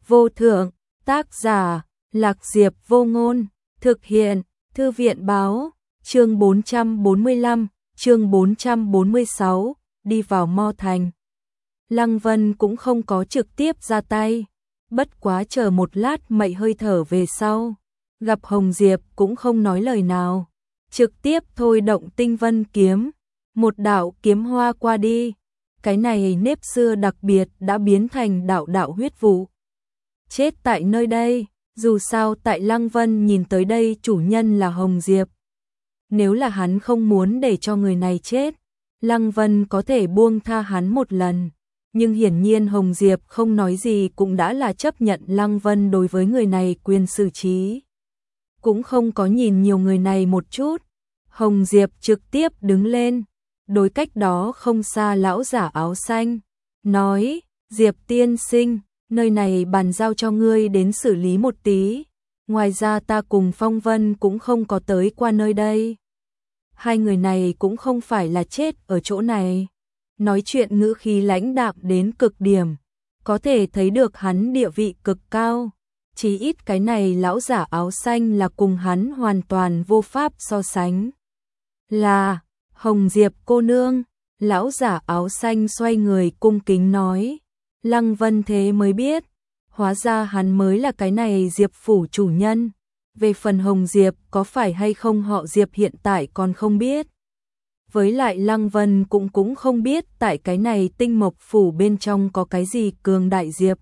vô thượng, tác giả, Lạc Diệp Vô Ngôn, thực hiện, Thư viện báo, chương 445, chương 446, đi vào Mo Thành. Lăng Vân cũng không có trực tiếp ra tay, bất quá chờ một lát mậy hơi thở về sau, gặp Hồng Diệp cũng không nói lời nào, trực tiếp thôi động Tinh Vân kiếm, một đạo kiếm hoa qua đi, cái này nếp xưa đặc biệt đã biến thành đạo đạo huyết vụ. Chết tại nơi đây, dù sao tại Lăng Vân nhìn tới đây chủ nhân là Hồng Diệp. Nếu là hắn không muốn để cho người này chết, Lăng Vân có thể buông tha hắn một lần. Nhưng hiển nhiên Hồng Diệp không nói gì cũng đã là chấp nhận Lăng Vân đối với người này quyền xử trí. Cũng không có nhìn nhiều người này một chút. Hồng Diệp trực tiếp đứng lên, đối cách đó không xa lão giả áo xanh, nói, Diệp tiên sinh, nơi này bàn giao cho ngươi đến xử lý một tí. Ngoài ra ta cùng Phong Vân cũng không có tới qua nơi đây. Hai người này cũng không phải là chết ở chỗ này. Nói chuyện ngữ khí lãnh đạm đến cực điểm, có thể thấy được hắn địa vị cực cao. Chỉ ít cái này lão giả áo xanh là cùng hắn hoàn toàn vô pháp so sánh. Là, Hồng Diệp cô nương, lão giả áo xanh xoay người cung kính nói. Lăng Vân thế mới biết, hóa ra hắn mới là cái này Diệp phủ chủ nhân. Về phần Hồng Diệp có phải hay không họ Diệp hiện tại còn không biết. Với lại Lăng Vân cũng không biết tại cái này Tinh Mộc phủ bên trong có cái gì cường đại Diệp.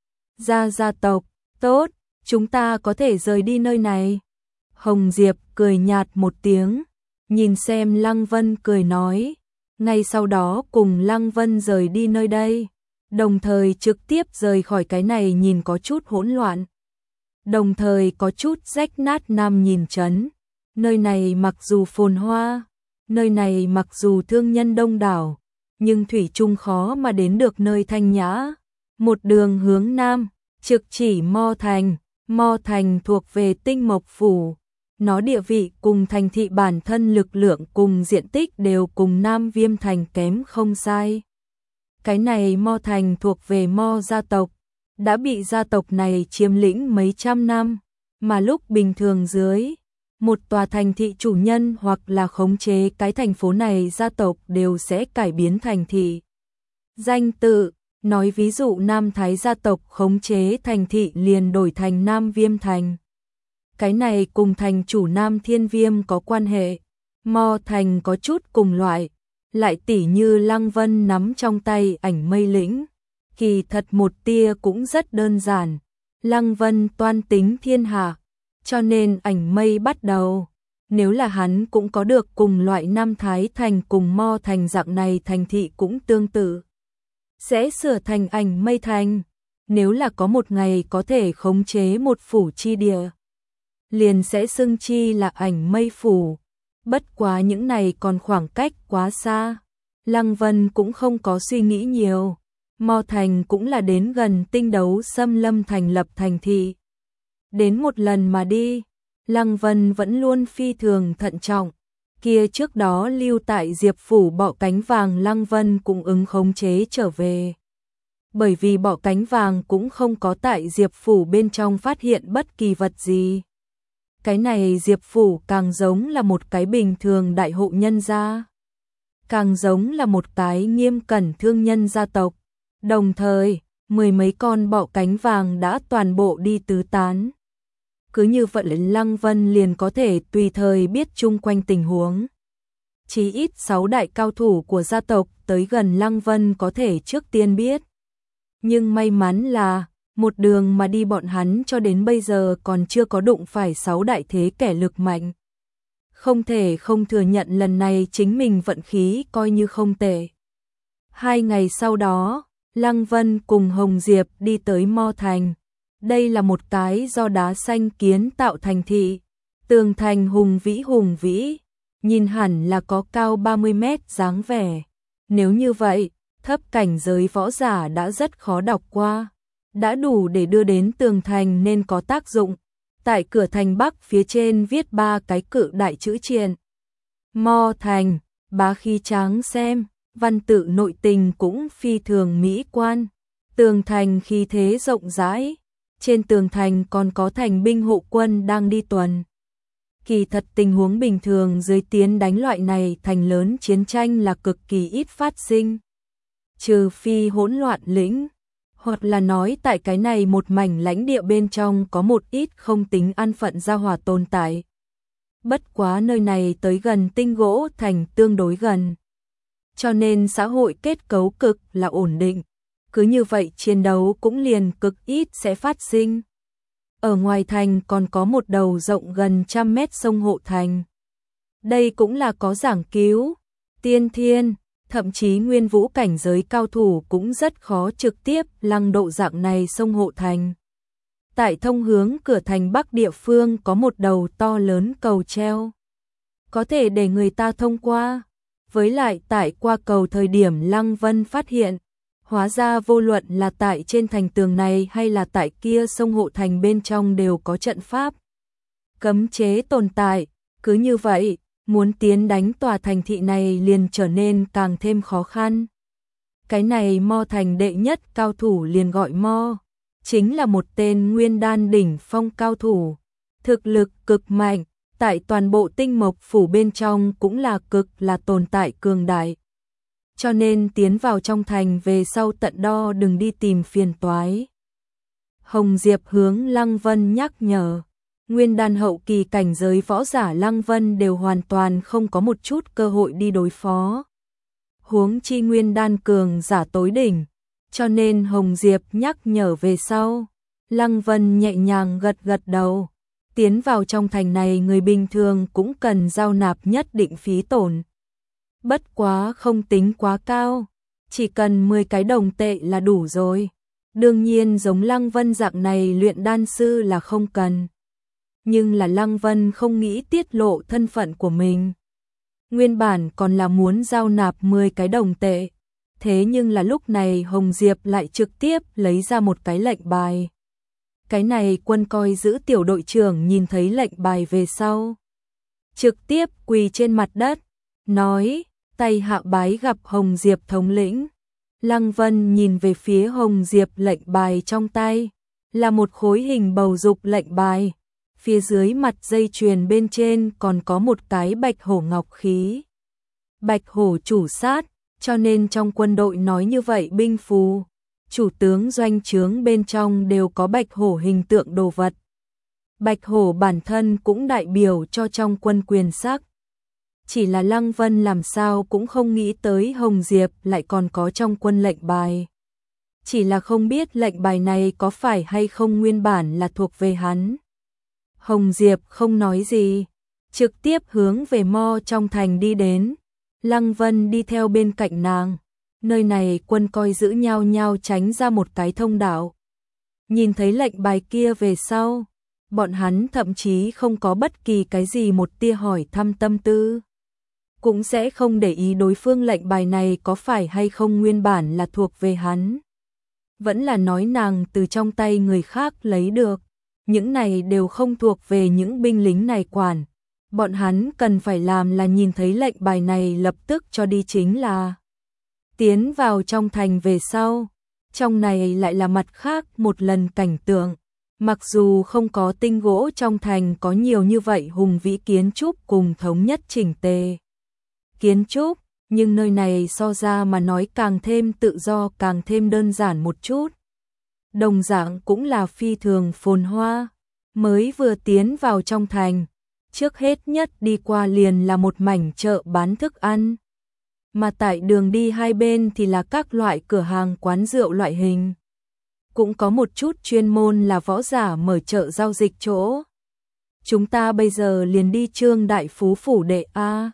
Gia tộc, tốt, chúng ta có thể rời đi nơi này. Hồng Diệp cười nhạt một tiếng, nhìn xem Lăng Vân cười nói, ngay sau đó cùng Lăng Vân rời đi nơi đây, đồng thời trực tiếp rời khỏi cái này nhìn có chút hỗn loạn, đồng thời có chút rách nát Nam Nhìn Trấn. Nơi này mặc dù phồn hoa, nơi này mặc dù thương nhân đông đảo, nhưng thủy chung khó mà đến được nơi thanh nhã. Một đường hướng nam, trực chỉ Mo Thành. Mo Thành thuộc về Tinh Mộc phủ, nó địa vị cùng thành thị bản thân lực lượng cùng diện tích đều cùng Nam Viêm Thành kém không sai. Cái này Mo Thành thuộc về Mo gia tộc, đã bị gia tộc này chiếm lĩnh mấy trăm năm, mà lúc bình thường dưới một tòa thành thị chủ nhân hoặc là khống chế cái thành phố này, gia tộc đều sẽ cải biến thành thị danh tự. Nói ví dụ Nam Thái gia tộc khống chế thành thị liền đổi thành Nam Viêm Thành. Cái này cùng thành chủ Nam Thiên Viêm có quan hệ. Mo Thành có chút cùng loại, lại tỉ như Lăng Vân nắm trong tay Ảnh Mây Lĩnh. Kỳ thật một tia cũng rất đơn giản. Lăng Vân toan tính thiên hạ, cho nên Ảnh Mây bắt đầu. Nếu là hắn cũng có được cùng loại Nam Thái Thành cùng Mo Thành dạng này thành thị cũng tương tự, sẽ sửa thành Ảnh Mây Thành. Nếu là có một ngày có thể khống chế một phủ chi địa, liền sẽ xưng chi là Ảnh Mây phủ. Bất quá những này còn khoảng cách quá xa, Lăng Vân cũng không có suy nghĩ nhiều. Mo Thành cũng là đến gần Tinh Đấu Xâm Lâm thành lập thành thị. Đến một lần mà đi, Lăng Vân vẫn luôn phi thường thận trọng. Kia trước đó lưu tại Diệp phủ bọ cánh vàng Lăng Vân cũng ứng khống chế trở về. Bởi vì bọ cánh vàng cũng không có tại Diệp phủ bên trong phát hiện bất kỳ vật gì. Cái này Diệp phủ càng giống là một cái bình thường đại hộ nhân gia, càng giống là một cái nghiêm cẩn thương nhân gia tộc. Đồng thời, mười mấy con bọ cánh vàng đã toàn bộ đi tứ tán. Cứ như vậy Lăng Vân liền có thể tùy thời biết chung quanh tình huống. Chí ít 6 đại cao thủ của gia tộc tới gần Lăng Vân có thể trước tiên biết. Nhưng may mắn là, một đường mà đi bọn hắn cho đến bây giờ còn chưa có đụng phải 6 đại thế kẻ lực mạnh. Không thể không thừa nhận lần này chính mình vận khí coi như không tệ. 2 ngày sau đó, Lăng Vân cùng Hồng Diệp đi tới Mo Thành. Đây là một cái do đá xanh kiến tạo thành thị. Tường thành hùng vĩ, nhìn hẳn là có cao 30 mét dáng vẻ. Nếu như vậy, thấp cảnh giới võ giả đã rất khó đọc qua. Đã đủ để đưa đến tường thành nên có tác dụng. Tại cửa thành Bắc phía trên viết 3 cái cự đại chữ triện. Mo Thành, bá khí tráng xem, văn tự nội tình cũng phi thường mỹ quan. Tường thành khí thế rộng rãi, Trên tường thành còn có thành binh hộ quân đang đi tuần. Kỳ thật tình huống bình thường dưới tiến đánh loại này thành lớn chiến tranh là cực kỳ ít phát sinh. Trừ phi hỗn loạn lĩnh, hoặc là nói tại cái này một mảnh lãnh địa bên trong có một ít không tính an phận gia hỏa tồn tại. Bất quá nơi này tới gần tinh gỗ thành tương đối gần. Cho nên xã hội kết cấu cực là ổn định. Cứ như vậy chiến đấu cũng liền cực ít sẽ phát sinh. Ở ngoài thành còn có một đầu rộng gần 100 mét sông hộ thành. Đây cũng là có giảng cứu, tiên thiên, thậm chí nguyên vũ cảnh giới cao thủ cũng rất khó trực tiếp lăng độ dạng này sông hộ thành. Tại thông hướng cửa thành Bắc địa phương có một đầu to lớn cầu treo. Có thể để người ta thông qua. Với lại tại qua cầu thời điểm Lăng Vân phát hiện, hóa ra vô luận là tại trên thành tường này hay là tại kia sông hộ thành bên trong đều có trận pháp. Cấm chế tồn tại, cứ như vậy, muốn tiến đánh tòa thành thị này liền trở nên càng thêm khó khăn. Cái này Mo thành đệ nhất cao thủ liền gọi Mo, chính là một tên nguyên đan đỉnh phong cao thủ, thực lực cực mạnh, tại toàn bộ Tinh Mộc phủ bên trong cũng là cực là tồn tại cường đại. Cho nên tiến vào trong thành về sau tận đo đừng đi tìm phiền toái. Hồng Diệp hướng Lăng Vân nhắc nhở, nguyên đan hậu kỳ cảnh giới võ giả Lăng Vân đều hoàn toàn không có một chút cơ hội đi đối phó. Huống chi nguyên đan cường giả tối đỉnh, cho nên Hồng Diệp nhắc nhở về sau. Lăng Vân nhẹ nhàng gật gật đầu. Tiến vào trong thành này người bình thường cũng cần giao nạp nhất định phí tổn. Bất quá không tính quá cao, chỉ cần 10 cái đồng tệ là đủ rồi. Đương nhiên giống Lăng Vân dạng này luyện đan sư là không cần. Nhưng là Lăng Vân không nghĩ tiết lộ thân phận của mình. Nguyên bản còn là muốn giao nạp 10 cái đồng tệ. Thế nhưng là lúc này Hồng Diệp lại trực tiếp lấy ra một cái lệnh bài. Cái này quân coi giữ tiểu đội trưởng nhìn thấy lệnh bài về sau. Trực tiếp quỳ trên mặt đất, nói, tay hạ bái gặp Hồng Diệp thống lĩnh. Lăng Vân nhìn về phía Hồng Diệp lệnh bài trong tay, là một khối hình bầu dục lệnh bài. Phía dưới mặt dây chuyền bên trên còn có một cái bạch hổ ngọc khí. Bạch hổ chủ sát, cho nên trong quân đội nói như vậy binh phù. Chủ tướng doanh trướng bên trong đều có bạch hổ hình tượng đồ vật. Bạch hổ bản thân cũng đại biểu cho trong quân quyền sắc. Chỉ là Lăng Vân làm sao cũng không nghĩ tới Hồng Diệp lại còn có trong quân lệnh bài. Chỉ là không biết lệnh bài này có phải hay không nguyên bản là thuộc về hắn. Hồng Diệp không nói gì, trực tiếp hướng về Mo trong thành đi đến. Lăng Vân đi theo bên cạnh nàng. Nơi này quân coi giữ nhau nhau tránh ra một cái thông đạo. Nhìn thấy lệnh bài kia về sau, bọn hắn thậm chí không có bất kỳ cái gì một tia hỏi thăm tâm tư. Cũng sẽ không để ý đối phương lệnh bài này có phải hay không nguyên bản là thuộc về hắn. Vẫn là nói nàng từ trong tay người khác lấy được. Những này đều không thuộc về những binh lính này quản. Bọn hắn cần phải làm là nhìn thấy lệnh bài này lập tức cho đi chính là. Tiến vào trong thành về sau, trong này lại là mặt khác một lần cảnh tượng. Mặc dù không có tinh gỗ trong thành có nhiều như vậy hùng vĩ kiến trúc cùng thống nhất chỉnh tề. Kiến trúc, nhưng nơi này so ra mà nói càng thêm tự do càng thêm đơn giản một chút. Đồng dạng cũng là phi thường phồn hoa, mới vừa tiến vào trong thành. Trước hết nhất đi qua liền là một mảnh chợ bán thức ăn. Mà tại đường đi hai bên thì là các loại cửa hàng quán rượu loại hình. Cũng có một chút chuyên môn là võ giả mở chợ giao dịch chỗ. Chúng ta bây giờ liền đi Trương Đại Phú phủ đệ A.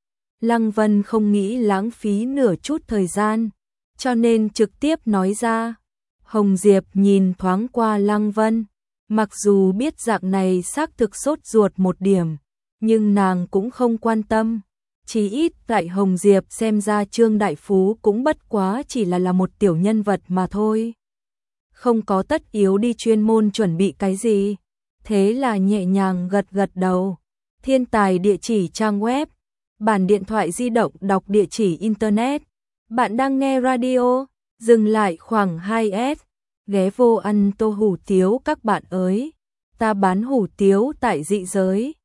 Lăng Vân không nghĩ lãng phí nửa chút thời gian, cho nên trực tiếp nói ra. Hồng Diệp nhìn thoáng qua Lăng Vân, mặc dù biết dạng này xác thực sốt ruột một điểm, nhưng nàng cũng không quan tâm. Chỉ ít tại Hồng Diệp xem ra Trương Đại Phú cũng bất quá chỉ là một tiểu nhân vật mà thôi. Không có tất yếu đi chuyên môn chuẩn bị cái gì. Thế là nhẹ nhàng gật gật đầu. Thiên tài địa chỉ trang web, bản điện thoại di động đọc địa chỉ internet. Bạn đang nghe radio, dừng lại khoảng 2S. ghé vô ăn tô hủ tiếu các bạn ơi. Ta bán hủ tiếu tại dị giới,